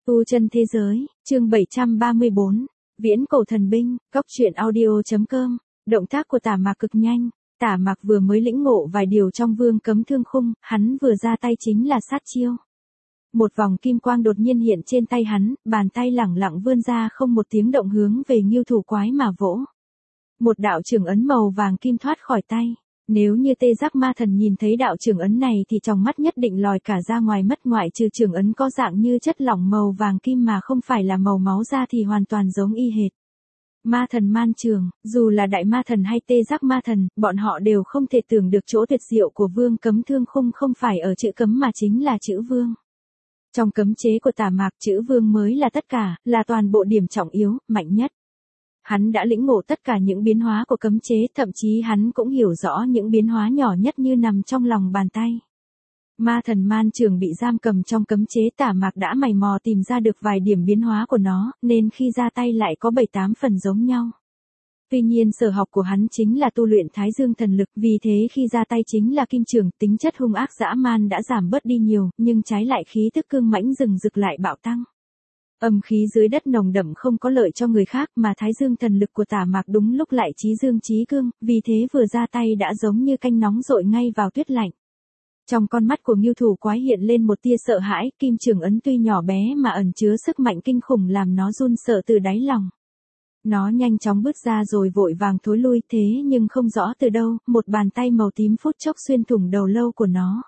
Tu chân thế giới, chương 734, Viễn cổ thần binh, góc truyện audio.com, động tác của Tả Mạc cực nhanh, Tả Mạc vừa mới lĩnh ngộ vài điều trong vương cấm thương khung, hắn vừa ra tay chính là sát chiêu. Một vòng kim quang đột nhiên hiện trên tay hắn, bàn tay lẳng lặng vươn ra không một tiếng động hướng về Ngưu Thủ Quái mà vỗ. Một đạo trường ấn màu vàng kim thoát khỏi tay. Nếu như Tê Giác Ma Thần nhìn thấy đạo trường ấn này thì trong mắt nhất định lòi cả ra ngoài mất, ngoại trừ trường ấn có dạng như chất lỏng màu vàng kim mà không phải là màu máu ra thì hoàn toàn giống y hệt. Ma thần man trường, dù là Đại Ma Thần hay Tê Giác Ma Thần, bọn họ đều không thể tưởng được chỗ tuyệt diệu của vương cấm thương khung không phải ở chữ cấm mà chính là chữ vương. Trong cấm chế của Tả Mạc, chữ vương mới là tất cả, là toàn bộ điểm trọng yếu, mạnh nhất. Hắn đã lĩnh ngộ tất cả những biến hóa của cấm chế, thậm chí hắn cũng hiểu rõ những biến hóa nhỏ nhất như nằm trong lòng bàn tay. Ma thần man trường bị giam cầm trong cấm chế, Tả Mạc đã mày mò tìm ra được vài điểm biến hóa của nó, nên khi ra tay lại có 7-8 phần giống nhau. Tuy nhiên sở học của hắn chính là tu luyện Thái Dương thần lực, vì thế khi ra tay chính là kim trường, tính chất hung ác dã man đã giảm bớt đi nhiều, nhưng trái lại khí tức cương mãnh rừng rực lại bạo tăng. Âm khí dưới đất nồng đậm không có lợi cho người khác, mà Thái Dương thần lực của Tả Mạc đúng lúc lại chí dương chí cương, vì thế vừa ra tay đã giống như canh nóng dội ngay vào tuyết lạnh. Trong con mắt của Ngưu Thủ Quái hiện lên một tia sợ hãi, kim trường ấn tuy nhỏ bé mà ẩn chứa sức mạnh kinh khủng làm nó run sợ từ đáy lòng. Nó nhanh chóng bước ra rồi vội vàng thối lui, thế nhưng không rõ từ đâu, một bàn tay màu tím phút chốc xuyên thủng đầu lâu của nó.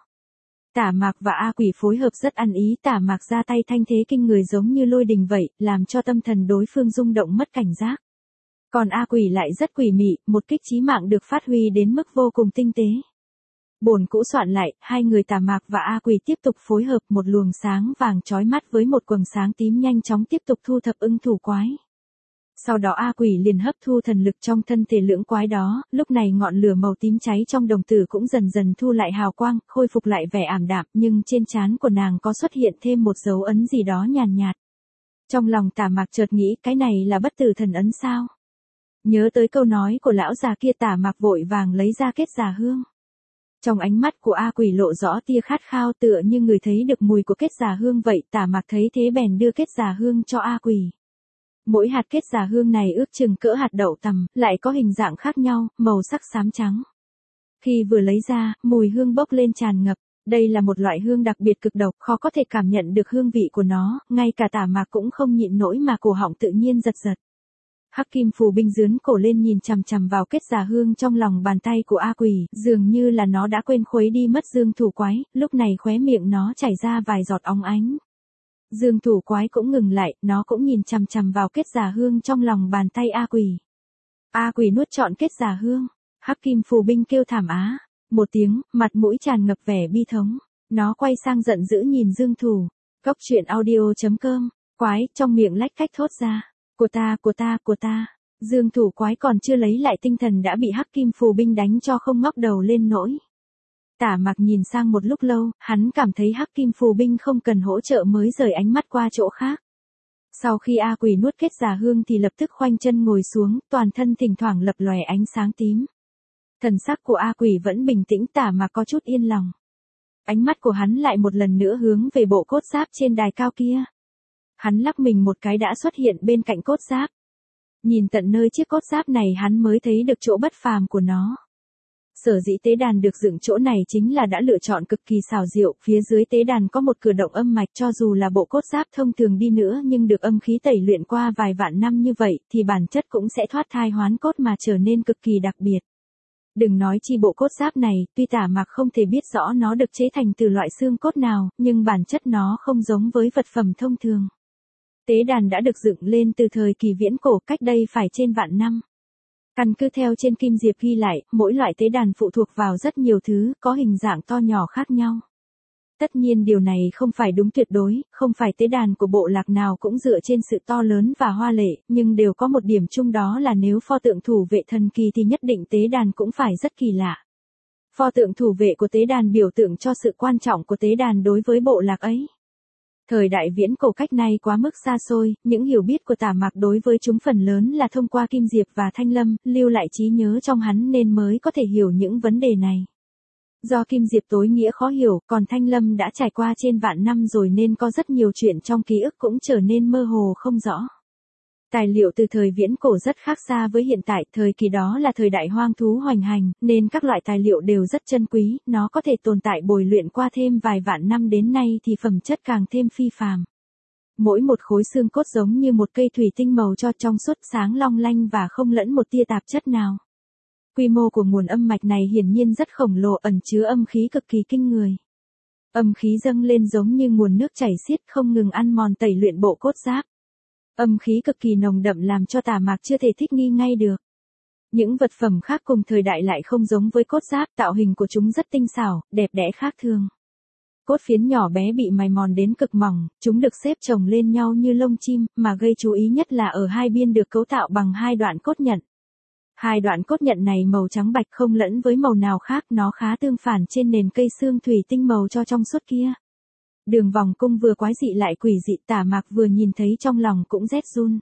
Tả Mạc và A Quỷ phối hợp rất ăn ý, Tả Mạc ra tay thanh thế kinh người giống như lôi đình vậy, làm cho tâm thần đối phương rung động mất cảnh giác. Còn A Quỷ lại rất quỷ mị, một kích chí mạng được phát huy đến mức vô cùng tinh tế. Bổn cũ soạn lại, hai người Tả Mạc và A Quỷ tiếp tục phối hợp, một luồng sáng vàng chói mắt với một quầng sáng tím nhanh chóng tiếp tục thu thập Ưng Thủ Quái. Sau đó A Quỷ liền hấp thu thần lực trong thân thể lưỡng quái đó, lúc này ngọn lửa màu tím cháy trong đồng tử cũng dần dần thu lại hào quang, khôi phục lại vẻ ảm đạm, nhưng trên trán của nàng có xuất hiện thêm một dấu ấn gì đó nhàn nhạt. Trong lòng Tả Mạc chợt nghĩ, cái này là bất tử thần ấn sao? Nhớ tới câu nói của lão già kia, Tả Mạc vội vàng lấy ra kết già hương. Trong ánh mắt của A Quỷ lộ rõ tia khát khao, tựa như người thấy được mùi của kết già hương vậy, Tả Mạc thấy thế bèn đưa kết già hương cho A Quỷ. Mỗi hạt kết già hương này ước chừng cỡ hạt đậu tằm, lại có hình dạng khác nhau, màu sắc xám trắng. Khi vừa lấy ra, mùi hương bốc lên tràn ngập. Đây là một loại hương đặc biệt cực độc, khó có thể cảm nhận được hương vị của nó, ngay cả Tả Mạc cũng không nhịn nổi mà cổ họng tự nhiên giật giật. Hắc kim phù binh giướn cổ lên nhìn chằm chằm vào kết già hương trong lòng bàn tay của A Quỷ, dường như là nó đã quên khuấy đi mất Dương Thủ Quái, lúc này khóe miệng nó chảy ra vài giọt óng ánh. Dương Thủ Quái cũng ngừng lại, nó cũng nhìn chằm chằm vào kết già hương trong lòng bàn tay A Quỷ. A Quỷ nuốt trọn kết già hương, Hắc kim phù binh kêu thảm á, một tiếng, mặt mũi tràn ngập vẻ bi thống. Nó quay sang giận dữ nhìn Dương Thủ. Góc truyện audio.com, Quái trong miệng lách cách thốt ra. Của ta, của ta, của ta. Dương Thủ Quái còn chưa lấy lại tinh thần đã bị Hắc kim phù binh đánh cho không ngóc đầu lên nổi. Tả Mạc nhìn sang một lúc lâu, hắn cảm thấy Hắc kim phù binh không cần hỗ trợ mới rời ánh mắt qua chỗ khác. Sau khi A Quỷ nuốt kết già hương thì lập tức khoanh chân ngồi xuống, toàn thân thỉnh thoảng lập lòe ánh sáng tím. Thần sắc của A Quỷ vẫn bình tĩnh, Tả Mạc có chút yên lòng. Ánh mắt của hắn lại một lần nữa hướng về bộ cốt giáp trên đài cao kia. Hắn lắc mình một cái đã xuất hiện bên cạnh cốt giáp. Nhìn tận nơi chiếc cốt giáp này hắn mới thấy được chỗ bất phàm của nó. Sở dĩ tế đàn được dựng chỗ này chính là đã lựa chọn cực kỳ xảo diệu, phía dưới tế đàn có một cửa động âm mạch, cho dù là bộ cốt giáp thông thường đi nữa nhưng được âm khí tẩy luyện qua vài vạn năm như vậy thì bản chất cũng sẽ thoát thai hoán cốt mà trở nên cực kỳ đặc biệt. Đừng nói chi bộ cốt giáp này, tuy Tả Mạc không thể biết rõ nó được chế thành từ loại xương cốt nào, nhưng bản chất nó không giống với vật phẩm thông thường. Tế đàn đã được dựng lên từ thời kỳ viễn cổ, cách đây phải trên vạn năm. Căn cứ theo trên kim diệp ghi lại, mỗi loại tế đàn phụ thuộc vào rất nhiều thứ, có hình dạng to nhỏ khác nhau. Tất nhiên điều này không phải đúng tuyệt đối, không phải tế đàn của bộ lạc nào cũng dựa trên sự to lớn và hoa lệ, nhưng đều có một điểm chung, đó là nếu pho tượng thủ vệ thần kỳ thì nhất định tế đàn cũng phải rất kỳ lạ. Pho tượng thủ vệ của tế đàn biểu tượng cho sự quan trọng của tế đàn đối với bộ lạc ấy. Thời đại viễn cổ cách nay quá mức xa xôi, những hiểu biết của Tả Mạc đối với chúng phần lớn là thông qua Kim Diệp và Thanh Lâm, lưu lại trí nhớ trong hắn nên mới có thể hiểu những vấn đề này. Do Kim Diệp tối nghĩa khó hiểu, còn Thanh Lâm đã trải qua trên vạn năm rồi nên có rất nhiều chuyện trong ký ức cũng trở nên mơ hồ không rõ. Tài liệu từ thời viễn cổ rất khác xa với hiện tại, thời kỳ đó là thời đại hoang thú hoành hành, nên các loại tài liệu đều rất chân quý, nó có thể tồn tại bồi luyện qua thêm vài vạn năm đến nay thì phẩm chất càng thêm phi phàm. Mỗi một khối xương cốt giống như một cây thủy tinh màu cho trong suốt sáng long lanh và không lẫn một tia tạp chất nào. Quy mô của nguồn âm mạch này hiển nhiên rất khổng lồ, ẩn chứa âm khí cực kỳ kinh người. Âm khí dâng lên giống như nguồn nước chảy xiết không ngừng ăn mòn tẩy luyện bộ cốt giáp. Âm khí cực kỳ nồng đậm làm cho Tả Mạc chưa thể thích nghi ngay được. Những vật phẩm khác cùng thời đại lại không giống với cốt giáp, tạo hình của chúng rất tinh xảo, đẹp đẽ khác thường. Cốt phiến nhỏ bé bị mài mòn đến cực mỏng, chúng được xếp chồng lên nhau như lông chim, mà gây chú ý nhất là ở hai biên được cấu tạo bằng hai đoạn cốt nhận. Hai đoạn cốt nhận này màu trắng bạch không lẫn với màu nào khác, nó khá tương phản trên nền cây xương thủy tinh màu cho trong suốt kia. Đường vòng cung vừa quái dị lại quỷ dị, Tả Mạc vừa nhìn thấy trong lòng cũng rét run.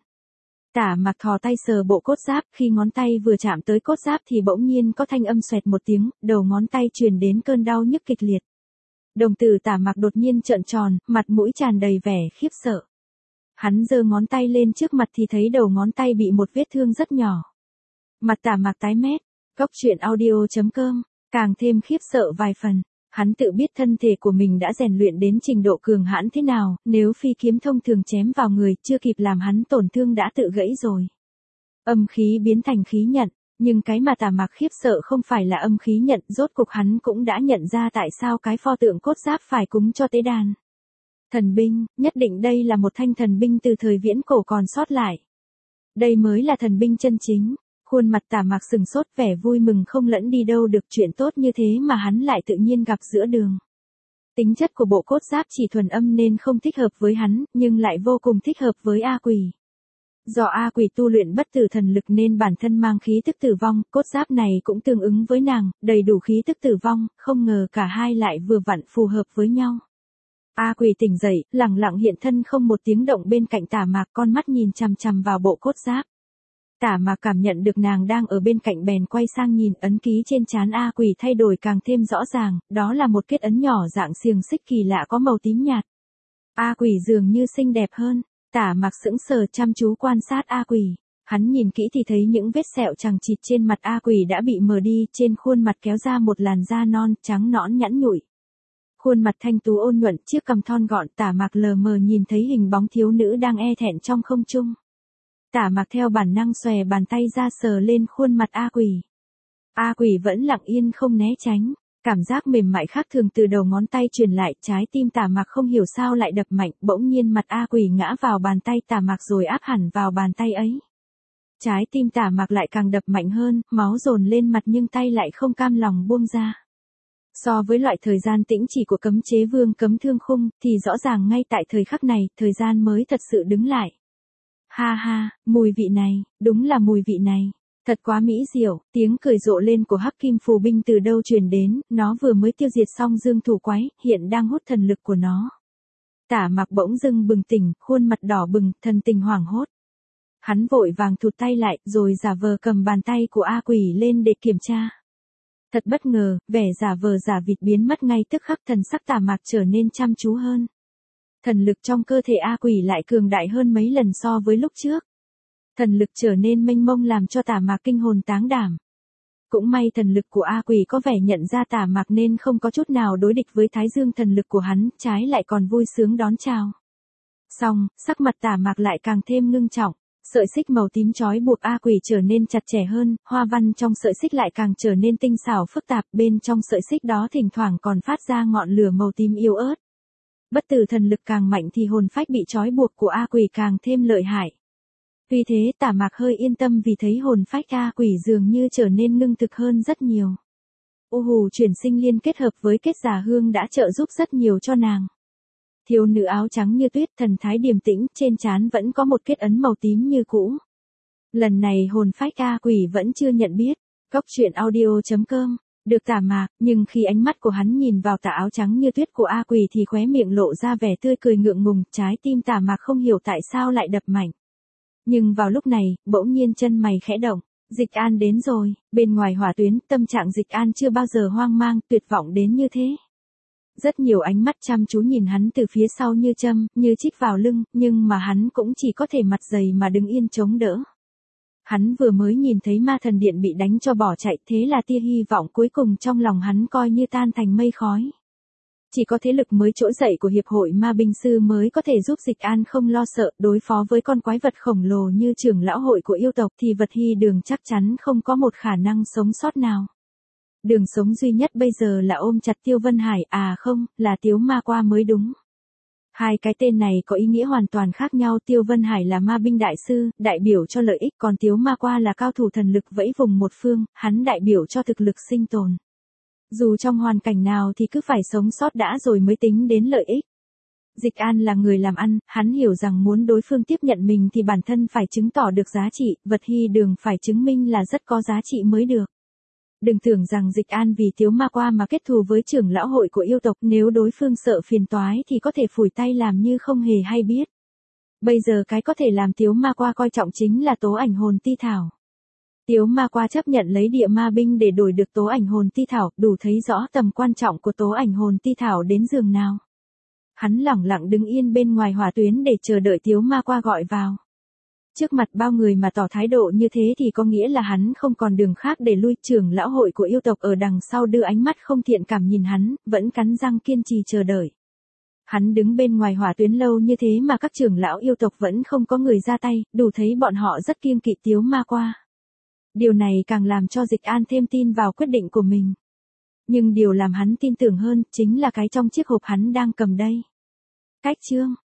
Tả Mạc thò tay sờ bộ cốt giáp, khi ngón tay vừa chạm tới cốt giáp thì bỗng nhiên có thanh âm xoẹt một tiếng, đầu ngón tay truyền đến cơn đau nhức kịch liệt. Đồng tử Tả Mạc đột nhiên trợn tròn, mặt mũi tràn đầy vẻ khiếp sợ. Hắn giơ ngón tay lên trước mặt thì thấy đầu ngón tay bị một vết thương rất nhỏ. Mặt Tả Mạc tái mét, Cóc Truyện Audio.com, càng thêm khiếp sợ vài phần. Hắn tự biết thân thể của mình đã rèn luyện đến trình độ cường hãn thế nào, nếu phi kiếm thông thường chém vào người chưa kịp làm hắn tổn thương đã tự gãy rồi. Âm khí biến thành khí nhận, nhưng cái mà Tả Mạc khiếp sợ không phải là âm khí nhận, rốt cục hắn cũng đã nhận ra tại sao cái pho tượng cốt giáp phải cúng cho tế đàn. Thần binh, nhất định đây là một thanh thần binh từ thời viễn cổ còn sót lại. Đây mới là thần binh chân chính. Khuôn mặt Tả Mạc sừng sốt, vẻ vui mừng không lẫn đi đâu được, chuyện tốt như thế mà hắn lại tự nhiên gặp giữa đường. Tính chất của bộ cốt giáp chỉ thuần âm nên không thích hợp với hắn, nhưng lại vô cùng thích hợp với A Quỷ. Do A Quỷ tu luyện bất tử thần lực nên bản thân mang khí tức tử vong, cốt giáp này cũng tương ứng với nàng, đầy đủ khí tức tử vong, không ngờ cả hai lại vừa vặn phù hợp với nhau. A Quỷ tỉnh dậy, lẳng lặng hiện thân không một tiếng động bên cạnh Tả Mạc, con mắt nhìn chằm chằm vào bộ cốt giáp. Tả Mạc cảm nhận được nàng đang ở bên cạnh bèn quay sang nhìn, ấn ký trên trán A Quỷ thay đổi càng thêm rõ ràng, đó là một kết ấn nhỏ dạng xiềng xích kỳ lạ có màu tím nhạt. A Quỷ dường như xinh đẹp hơn, Tả Mạc sững sờ chăm chú quan sát A Quỷ. Hắn nhìn kỹ thì thấy những vết sẹo chằng chịt trên mặt A Quỷ đã bị mờ đi, trên khuôn mặt kéo ra một làn da non, trắng nõn nhẵn nhụi. Khuôn mặt thanh tú ôn nhuận, chiếc cằm thon gọn, Tả Mạc lờ mờ nhìn thấy hình bóng thiếu nữ đang e thẹn trong không trung. Tả Mạc theo bản năng xòe bàn tay ra sờ lên khuôn mặt A Quỷ. A Quỷ vẫn lặng yên không né tránh, cảm giác mềm mại khác thường từ đầu ngón tay truyền lại, trái tim Tả Mạc không hiểu sao lại đập mạnh, bỗng nhiên mặt A Quỷ ngã vào bàn tay Tả Mạc rồi áp hẳn vào bàn tay ấy. Trái tim Tả Mạc lại càng đập mạnh hơn, máu dồn lên mặt nhưng tay lại không cam lòng buông ra. So với loại thời gian tĩnh chỉ của cấm chế vương cấm thương khung, thì rõ ràng ngay tại thời khắc này, thời gian mới thật sự đứng lại. Ha ha, mùi vị này, đúng là mùi vị này, thật quá mỹ diệu, tiếng cười rộ lên của Hắc Kim Phù binh từ đâu truyền đến, nó vừa mới tiêu diệt xong Dương Thủ Quái, hiện đang hút thần lực của nó. Tả Mạc bỗng dưng bừng tỉnh, khuôn mặt đỏ bừng, thần tình hoảng hốt. Hắn vội vàng thụt tay lại, rồi giả vờ cầm bàn tay của A Quỷ lên để kiểm tra. Thật bất ngờ, vẻ giả vờ giả vịt biến mất ngay tức khắc, thần sắc Tả Mạc trở nên chăm chú hơn. Thần lực trong cơ thể A Quỷ lại cường đại hơn mấy lần so với lúc trước. Thần lực trở nên mênh mông làm cho Tả Mạc kinh hồn táng đảm. Cũng may thần lực của A Quỷ có vẻ nhận ra Tả Mạc nên không có chút nào đối địch với Thái Dương thần lực của hắn, trái lại còn vui sướng đón chào. Xong, sắc mặt Tả Mạc lại càng thêm ngưng trọng. Sợi xích màu tím trói buộc A Quỷ trở nên chặt chẽ hơn, hoa văn trong sợi xích lại càng trở nên tinh xảo phức tạp, bên trong sợi xích đó thỉnh thoảng còn phát ra ngọn lửa màu tím yếu ớt. Bất tử thần lực càng mạnh thì hồn phách bị trói buộc của A Quỷ càng thêm lợi hại. Vì thế Tả Mạc hơi yên tâm vì thấy hồn phách A Quỷ dường như trở nên ngưng thực hơn rất nhiều. U hù chuyển sinh liên kết hợp với kết giả hương đã trợ giúp rất nhiều cho nàng. Thiếu nữ áo trắng như tuyết, thần thái điềm tĩnh, trên trán vẫn có một kết ấn màu tím như cũ. Lần này hồn phách A Quỷ vẫn chưa nhận biết. Cóc Truyện Audio.com được Tả Mạc, nhưng khi ánh mắt của hắn nhìn vào tà áo trắng như tuyết của A Quỷ thì khóe miệng lộ ra vẻ tươi cười ngượng ngùng, trái tim Tả Mạc không hiểu tại sao lại đập mạnh. Nhưng vào lúc này, bỗng nhiên chân mày khẽ động, Dịch An đến rồi, bên ngoài hỏa tuyến, tâm trạng Dịch An chưa bao giờ hoang mang, tuyệt vọng đến như thế. Rất nhiều ánh mắt chăm chú nhìn hắn từ phía sau như châm, như chích vào lưng, nhưng mà hắn cũng chỉ có thể mặt dày mà đứng yên chống đỡ. Hắn vừa mới nhìn thấy ma thần điện bị đánh cho bỏ chạy, thế là tia hy vọng cuối cùng trong lòng hắn coi như tan thành mây khói. Chỉ có thế lực mới trỗi dậy của Hiệp hội Ma binh sư mới có thể giúp Dịch An không lo sợ đối phó với con quái vật khổng lồ như trưởng lão hội của yêu tộc thì Vật Hy Đường chắc chắn không có một khả năng sống sót nào. Đường sống duy nhất bây giờ là ôm chặt Tiêu Vân Hải, à không, là Tiếu Ma Qua mới đúng. Hai cái tên này có ý nghĩa hoàn toàn khác nhau, Tiêu Vân Hải là ma binh đại sư, đại biểu cho lợi ích, còn Tiếu Ma Qua là cao thủ thần lực vẫy vùng một phương, hắn đại biểu cho thực lực sinh tồn. Dù trong hoàn cảnh nào thì cứ phải sống sót đã rồi mới tính đến lợi ích. Dịch An là người làm ăn, hắn hiểu rằng muốn đối phương tiếp nhận mình thì bản thân phải chứng tỏ được giá trị, Vật Hy Đường phải chứng minh là rất có giá trị mới được. Đừng tưởng rằng Dịch An vì Tiếu Ma Qua mà kết thù với trưởng lão hội của yêu tộc, nếu đối phương sợ phiền toái thì có thể phủi tay làm như không hề hay biết. Bây giờ cái có thể làm Tiếu Ma Qua coi trọng chính là tố ảnh hồn ti thảo. Tiếu Ma Qua chấp nhận lấy địa ma binh để đổi được tố ảnh hồn ti thảo, đủ thấy rõ tầm quan trọng của tố ảnh hồn ti thảo đến giường nào. Hắn lẳng lặng đứng yên bên ngoài hỏa tuyến để chờ đợi Tiếu Ma Qua gọi vào. Trước mặt bao người mà tỏ thái độ như thế thì có nghĩa là hắn không còn đường khác để lui. Trưởng lão hội của yêu tộc ở đằng sau đưa ánh mắt không thiện cảm nhìn hắn, vẫn cắn răng kiên trì chờ đợi. Hắn đứng bên ngoài hỏa tuyến lâu như thế mà các trưởng lão yêu tộc vẫn không có người ra tay, đủ thấy bọn họ rất kiêng kỵ Tiếu Ma Qua. Điều này càng làm cho Dịch An thêm tin vào quyết định của mình. Nhưng điều làm hắn tin tưởng hơn chính là cái trong chiếc hộp hắn đang cầm đây. Cách chương